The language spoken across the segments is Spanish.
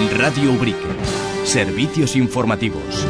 Radio Ubrique. Servicios informativos.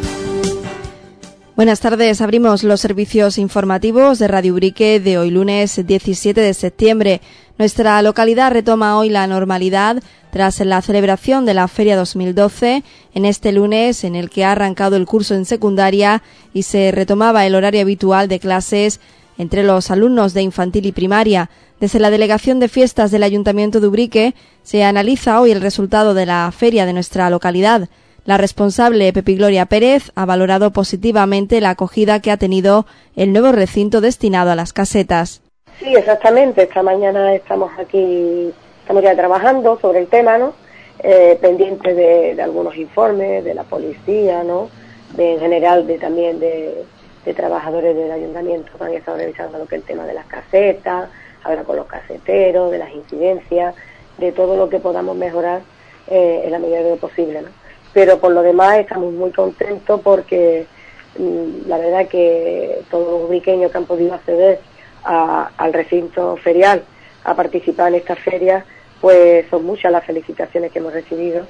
Buenas tardes, abrimos los servicios informativos de Radio Ubrique de hoy lunes 17 de septiembre. Nuestra localidad retoma hoy la normalidad tras la celebración de la Feria 2012 en este lunes en el que ha arrancado el curso en secundaria y se retomaba el horario habitual de clases entre los alumnos de infantil y primaria. Desde la Delegación de Fiestas del Ayuntamiento de Ubrique se analiza hoy el resultado de la feria de nuestra localidad. La responsable, Pepi Gloria Pérez, ha valorado positivamente la acogida que ha tenido el nuevo recinto destinado a las casetas. Sí, exactamente. Esta mañana estamos ya trabajando sobre el tema, ¿no? Pendientes de algunos informes de la policía, ¿no? En general también de trabajadores del ayuntamiento que han estado revisando lo que es el tema de las casetas, hablar con los caseteros, de las incidencias, de todo lo que podamos mejorar en la medida de lo posible, ¿no? Pero por lo demás estamos muy contentos porque la verdad que todos los ubriqueños que han podido acceder al recinto ferial a participar en esta feria, pues son muchas las felicitaciones que hemos recibido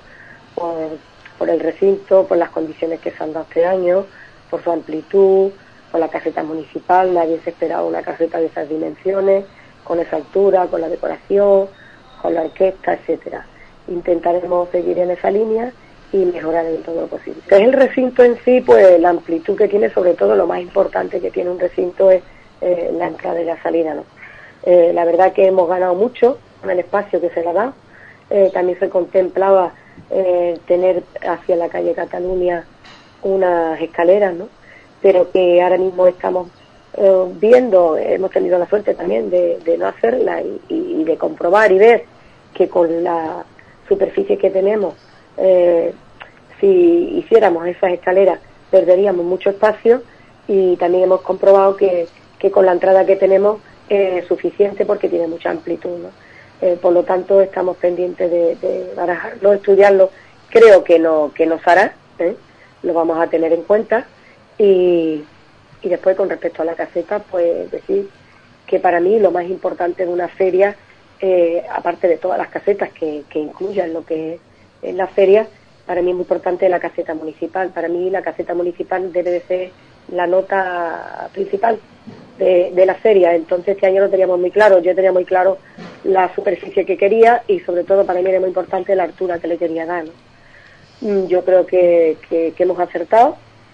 por el recinto, por las condiciones que se han dado este año, por su amplitud, por la caseta municipal. Nadie se esperaba una caseta de esas dimensiones, con esa altura, con la decoración, con la orquesta, etcétera. Intentaremos seguir en esa línea y mejorar en todo lo posible. Que es el recinto en sí, pues la amplitud que tiene, sobre todo lo más importante que tiene un recinto es la entrada y la salida, ¿no? La verdad que hemos ganado mucho con el espacio que se le ha dado. También se contemplaba tener hacia la calle Cataluña unas escaleras, ¿no? Pero que ahora mismo estamos viendo, hemos tenido la suerte también de no hacerla y de comprobar y ver que con la superficie que tenemos, si hiciéramos esas escaleras perderíamos mucho espacio, y también hemos comprobado que con la entrada que tenemos es suficiente porque tiene mucha amplitud, ¿no? Por lo tanto estamos pendientes de barajarlo, estudiarlo. Creo que nos hará, lo vamos a tener en cuenta. Y después, con respecto a la caseta, pues decir que para mí lo más importante de una feria, aparte de todas las casetas que incluyan lo que es la feria, para mí es muy importante la caseta municipal. Para mí la caseta municipal debe de ser la nota principal de la feria. Entonces este año lo teníamos muy claro, yo tenía muy claro la superficie que quería y sobre todo para mí era muy importante la altura que le quería dar, ¿no? Yo creo que hemos acertado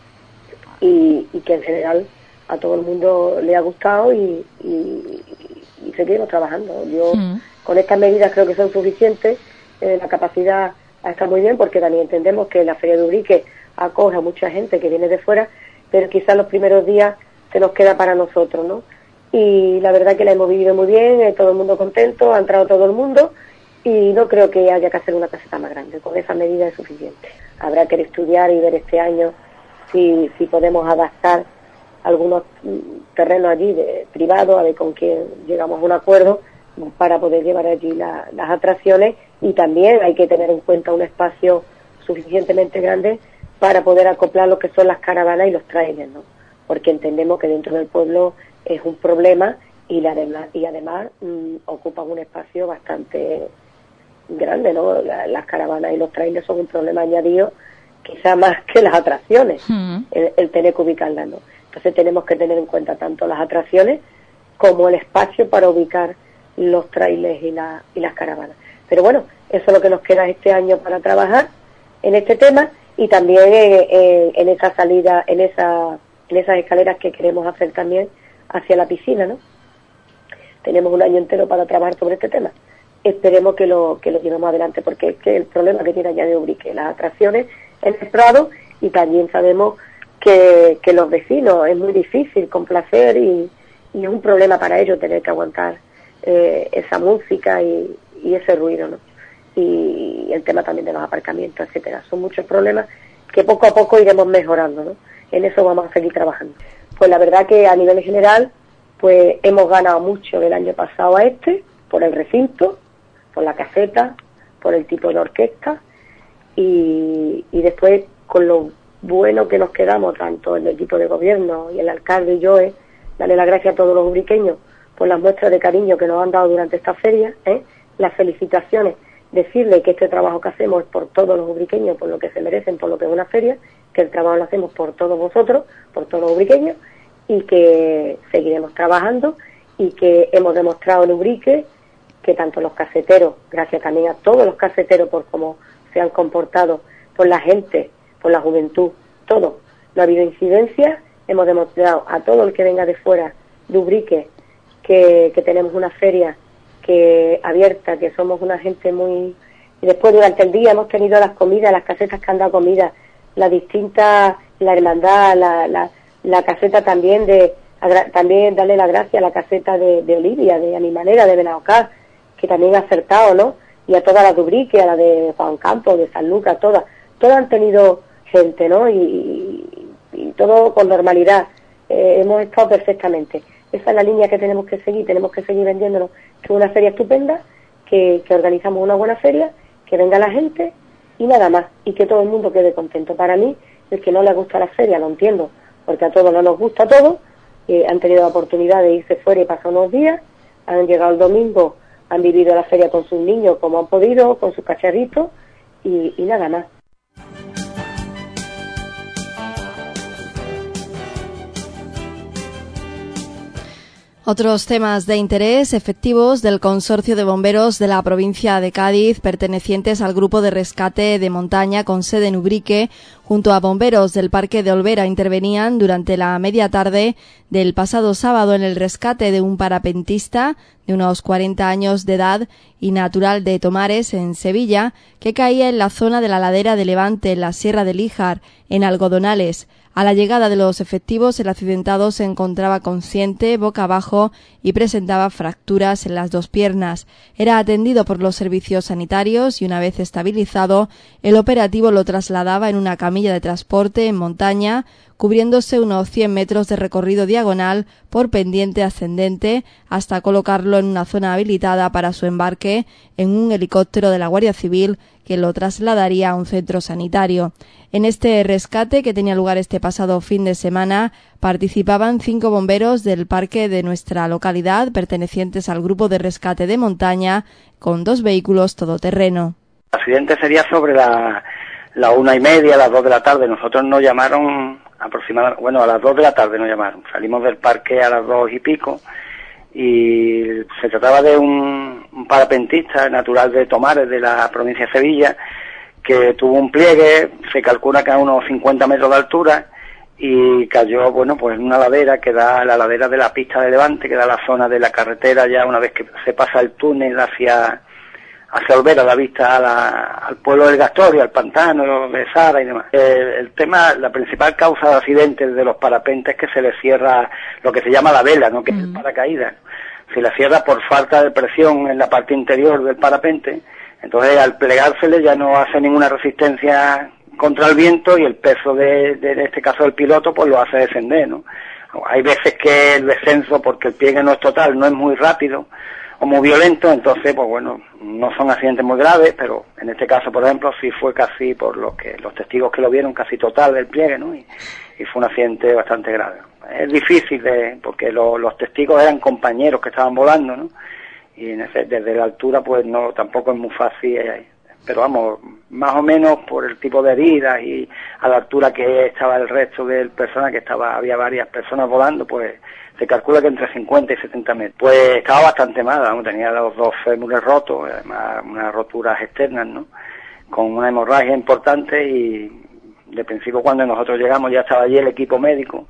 y que en general a todo el mundo le ha gustado y seguimos trabajando. Yo con estas medidas creo que son suficientes. La capacidad está muy bien porque también entendemos que la Feria de Ubrique acoge a mucha gente que viene de fuera, pero quizás los primeros días se nos queda para nosotros, ¿no? Y la verdad que la hemos vivido muy bien, todo el mundo contento, ha entrado todo el mundo y no creo que haya que hacer una caseta más grande. Con esa medida es suficiente. Habrá que estudiar y ver este año si podemos adaptar algunos terrenos allí privados, a ver con quién llegamos a un acuerdo para poder llevar allí las atracciones, y también hay que tener en cuenta un espacio suficientemente grande para poder acoplar lo que son las caravanas y los trailers, ¿no? Porque entendemos que dentro del pueblo es un problema y además ocupan un espacio bastante grande, ¿no? Las caravanas y los trailers son un problema añadido, quizá más que las atracciones, el tener que ubicarlas, ¿no? Entonces tenemos que tener en cuenta tanto las atracciones como el espacio para ubicar los trailers y las caravanas. Pero bueno, eso es lo que nos queda este año para trabajar en este tema, y también en esa salida, en esas escaleras que queremos hacer también hacia la piscina, ¿no? Tenemos un año entero para trabajar sobre este tema. Esperemos que lo llevemos adelante, porque es que el problema que tiene allá de Ubrique, las atracciones en el Prado, y también sabemos que los vecinos es muy difícil complacer y es un problema para ellos tener que aguantar esa música y ese ruido, ¿no? Y el tema también de los aparcamientos, etcétera. Son muchos problemas que poco a poco iremos mejorando, ¿no? En eso vamos a seguir trabajando. Pues la verdad que a nivel general, pues hemos ganado mucho del año pasado a por el recinto, por la caseta, por el tipo de orquesta, y después con lo bueno que nos quedamos, tanto el equipo de gobierno y el alcalde y yo, darle las gracias a todos los ubriqueños por las muestras de cariño que nos han dado durante esta feria, las felicitaciones decirle que este trabajo que hacemos es por todos los ubriqueños, por lo que se merecen, por lo que es una feria, que el trabajo lo hacemos por todos vosotros, por todos los ubriqueños, y que seguiremos trabajando, y que hemos demostrado en Ubrique que tanto los caseteros, gracias también a todos los caseteros por cómo se han comportado, por la gente, por la juventud, todo, no ha habido incidencias, hemos demostrado a todo el que venga de fuera de Ubrique que tenemos una feria que abierta, que somos una gente muy... Y después durante el día hemos tenido las comidas, las casetas que han dado comida, las distintas, la hermandad, la caseta también también darle las gracias a la caseta de Olivia, de Animalera, de Benaocá, que también ha acertado, ¿no? Y a todas las de Ubrique, a la de Juan Campos, de San Lucas, todas han tenido gente, ¿no? Y todo con normalidad, hemos estado perfectamente. Esa es la línea que tenemos que seguir vendiéndonos, que es una feria estupenda, que organizamos una buena feria, que venga la gente y nada más, y que todo el mundo quede contento. Para mí, el que no le gusta la feria, lo entiendo, porque a todos no nos gusta todo, han tenido la oportunidad de irse fuera y pasar unos días, han llegado el domingo, han vivido la feria con sus niños como han podido, con sus cacharritos, y nada más. Otros temas de interés: efectivos del Consorcio de Bomberos de la provincia de Cádiz, pertenecientes al Grupo de Rescate de Montaña con sede en Ubrique, junto a bomberos del Parque de Olvera, intervenían durante la media tarde del pasado sábado en el rescate de un parapentista de unos 40 años de edad y natural de Tomares, en Sevilla, que caía en la zona de la ladera de Levante, en la Sierra de Líjar, en Algodonales. A la llegada de los efectivos, el accidentado se encontraba consciente, boca abajo, y presentaba fracturas en las dos piernas. Era atendido por los servicios sanitarios y, una vez estabilizado, el operativo lo trasladaba en una camilla de transporte en montaña, cubriéndose unos 100 metros de recorrido diagonal por pendiente ascendente, hasta colocarlo en una zona habilitada para su embarque en un helicóptero de la Guardia Civil, que lo trasladaría a un centro sanitario. En este rescate, que tenía lugar este pasado fin de semana, participaban 5 bomberos del parque de nuestra localidad, pertenecientes al Grupo de Rescate de Montaña, con 2 vehículos todoterreno. El accidente sería sobre la 1:30, a las 2 de la tarde. Nosotros nos llamaron aproximadamente, a las 2 de la tarde nos llamaron. Salimos del parque a las 2 y pico, y se trataba de un parapentista natural de Tomares, de la provincia de Sevilla, que tuvo un pliegue, se calcula que a unos 50 metros de altura, y cayó, pues en una ladera que da la ladera de la pista de Levante, que da la zona de la carretera, ya una vez que se pasa el túnel hacia Olvera, da vista al pueblo del Gastorio, al pantano de Sara y demás. El tema, la principal causa de accidentes de los parapentes es que se les cierra lo que se llama la vela, ¿no? Que es el paracaídas. Se la cierra por falta de presión en la parte interior del parapente, entonces al plegársele ya no hace ninguna resistencia contra el viento, y el peso de este caso del piloto pues lo hace descender, ¿no? Hay veces que el descenso, porque el pliegue no es total, no es muy rápido o muy violento, entonces pues no son accidentes muy graves, pero en este caso, por ejemplo, sí fue casi, por lo que los testigos que lo vieron, casi total del pliegue, ¿no? Y fue un accidente bastante grave. Es difícil porque los testigos eran compañeros que estaban volando, ¿no? Y desde la altura pues tampoco es muy fácil, pero vamos, más o menos por el tipo de heridas y a la altura que estaba el resto del personal, había varias personas volando, pues se calcula que entre 50 y 70 metros. Pues estaba bastante mal, tenía los 2 fémures rotos, además unas roturas externas, ¿no? Con una hemorragia importante, y de principio cuando nosotros llegamos ya estaba allí el equipo médico,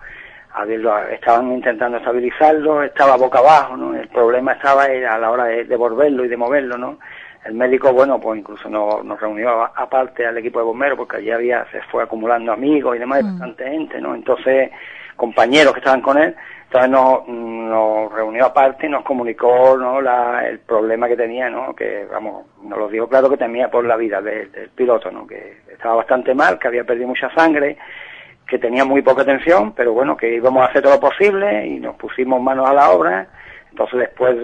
estaban intentando estabilizarlo, estaba boca abajo, ¿no? El problema estaba a la hora de volverlo y de moverlo, ¿no? El médico, pues incluso nos reunió aparte al equipo de bomberos, porque allí se fue acumulando amigos y demás, y bastante gente, ¿no? Entonces, compañeros que estaban con él, entonces nos reunió aparte y nos comunicó, ¿no? El problema que tenía, ¿no? Que, nos lo dijo claro, que temía por la vida del piloto, ¿no? Que estaba bastante mal, que había perdido mucha sangre, que tenía muy poca tensión, pero que íbamos a hacer todo lo posible, y nos pusimos manos a la obra. Entonces, después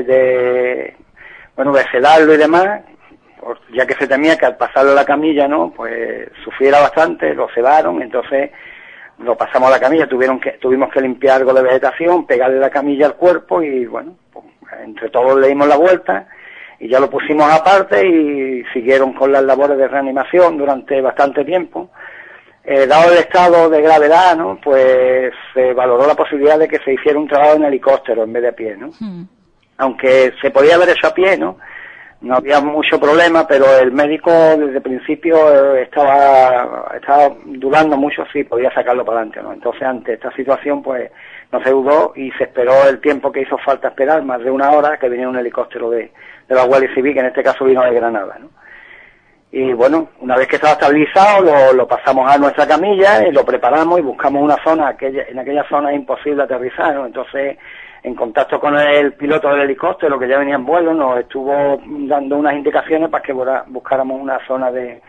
de sedarlo y demás, ya que se temía que al pasarlo a la camilla, ¿no? Pues sufriera bastante, lo sedaron, entonces lo pasamos a la camilla, tuvimos que limpiar algo de vegetación, pegarle la camilla al cuerpo, y pues, entre todos le dimos la vuelta, y ya lo pusimos aparte y siguieron con las labores de reanimación durante bastante tiempo. Dado el estado de gravedad, ¿no? Pues se valoró la posibilidad de que se hiciera un trabajo en helicóptero en vez de a pie, ¿no? Aunque se podía haber hecho a pie, ¿no? No había mucho problema, pero el médico desde el principio estaba dudando mucho si podía sacarlo para adelante, ¿no? Entonces, ante esta situación, pues no se dudó y se esperó el tiempo que hizo falta esperar, más de una hora, que viniera un helicóptero de la Guardia Civil, que en este caso vino de Granada, ¿no? Y bueno, una vez que estaba estabilizado, lo pasamos a nuestra camilla y lo preparamos y buscamos una zona, en aquella zona es imposible aterrizar, ¿no? Entonces, en contacto con el piloto del helicóptero, que ya venía en vuelo, nos estuvo dando unas indicaciones para que buscáramos una zona de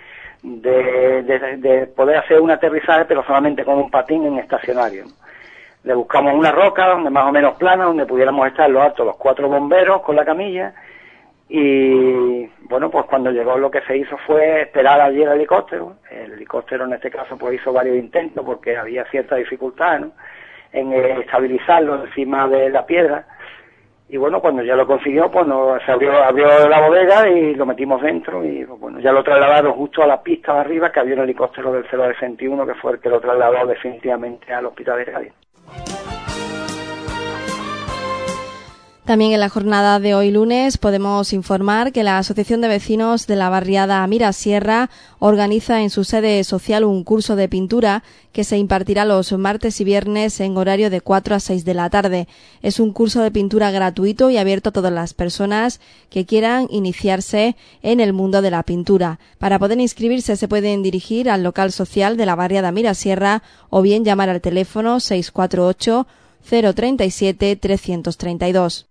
poder hacer un aterrizaje, pero solamente con un patín en estacionario. Le buscamos una roca donde más o menos plana, donde pudiéramos estar los altos, los 4 bomberos con la camilla, y bueno, pues cuando llegó lo que se hizo fue esperar allí el helicóptero. El helicóptero en este caso pues hizo varios intentos porque había cierta dificultad, ¿no?, en estabilizarlo encima de la piedra, y bueno, cuando ya lo consiguió, pues se abrió la bodega y lo metimos dentro, y bueno, ya lo trasladaron justo a la pista de arriba, que había un helicóptero del 061 que fue el que lo trasladó definitivamente al hospital de Cádiz. También en la jornada de hoy lunes podemos informar que la Asociación de Vecinos de la barriada Mirasierra organiza en su sede social un curso de pintura que se impartirá los martes y viernes en horario de 4 a 6 de la tarde. Es un curso de pintura gratuito y abierto a todas las personas que quieran iniciarse en el mundo de la pintura. Para poder inscribirse se pueden dirigir al local social de la barriada Mirasierra o bien llamar al teléfono 648 037 332.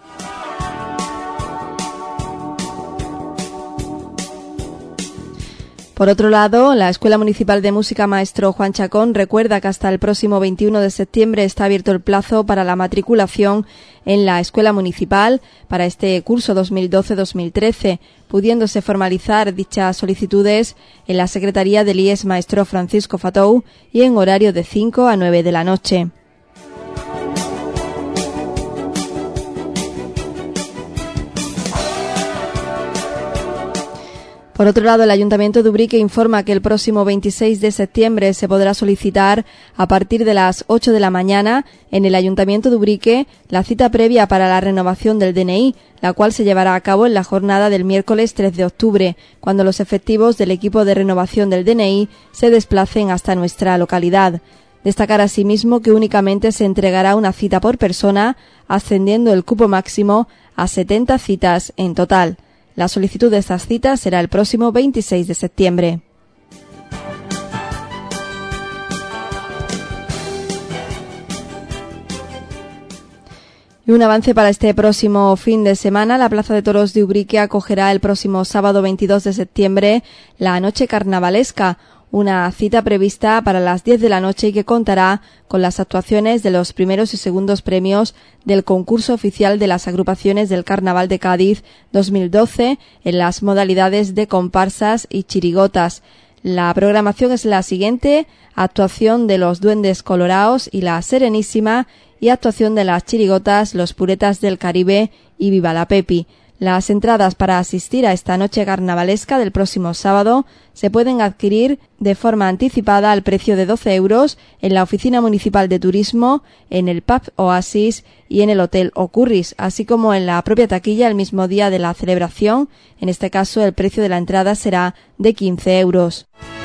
Por otro lado, la Escuela Municipal de Música Maestro Juan Chacón recuerda que hasta el próximo 21 de septiembre está abierto el plazo para la matriculación en la Escuela Municipal para este curso 2012-2013, pudiéndose formalizar dichas solicitudes en la Secretaría del IES Maestro Francisco Fatou y en horario de 5 a 9 de la noche. Por otro lado, el Ayuntamiento de Ubrique informa que el próximo 26 de septiembre se podrá solicitar a partir de las 8 de la mañana en el Ayuntamiento de Ubrique la cita previa para la renovación del DNI, la cual se llevará a cabo en la jornada del miércoles 3 de octubre, cuando los efectivos del equipo de renovación del DNI se desplacen hasta nuestra localidad. Destacar asimismo que únicamente se entregará una cita por persona, ascendiendo el cupo máximo a 70 citas en total. La solicitud de estas citas será el próximo 26 de septiembre. Y un avance para este próximo fin de semana. La Plaza de Toros de Ubrique acogerá el próximo sábado 22 de septiembre la Noche Carnavalesca, una cita prevista para las 10 de la noche y que contará con las actuaciones de los primeros y segundos premios del concurso oficial de las agrupaciones del Carnaval de Cádiz 2012 en las modalidades de comparsas y chirigotas. La programación es la siguiente: actuación de los Duendes Coloraos y la Serenísima y actuación de las chirigotas Los Puretas del Caribe y Viva la Pepi. Las entradas para asistir a esta noche carnavalesca del próximo sábado se pueden adquirir de forma anticipada al precio de 12 euros en la Oficina Municipal de Turismo, en el Pub Oasis y en el Hotel Ocurris, así como en la propia taquilla el mismo día de la celebración. En este caso, el precio de la entrada será de 15 euros.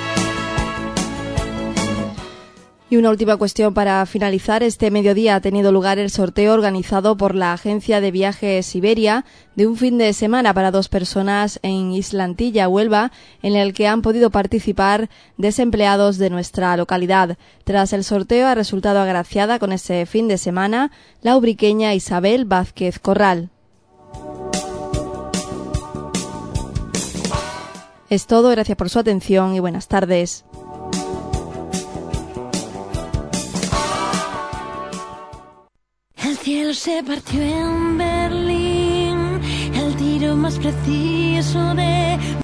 Y una última cuestión para finalizar. Este mediodía ha tenido lugar el sorteo organizado por la agencia de viajes Iberia de un fin de semana para 2 personas en Islantilla, Huelva, en el que han podido participar desempleados de nuestra localidad. Tras el sorteo ha resultado agraciada con ese fin de semana la ubriqueña Isabel Vázquez Corral. Es todo, gracias por su atención y buenas tardes. El cielo se partió en Berlín, el tiro más preciso de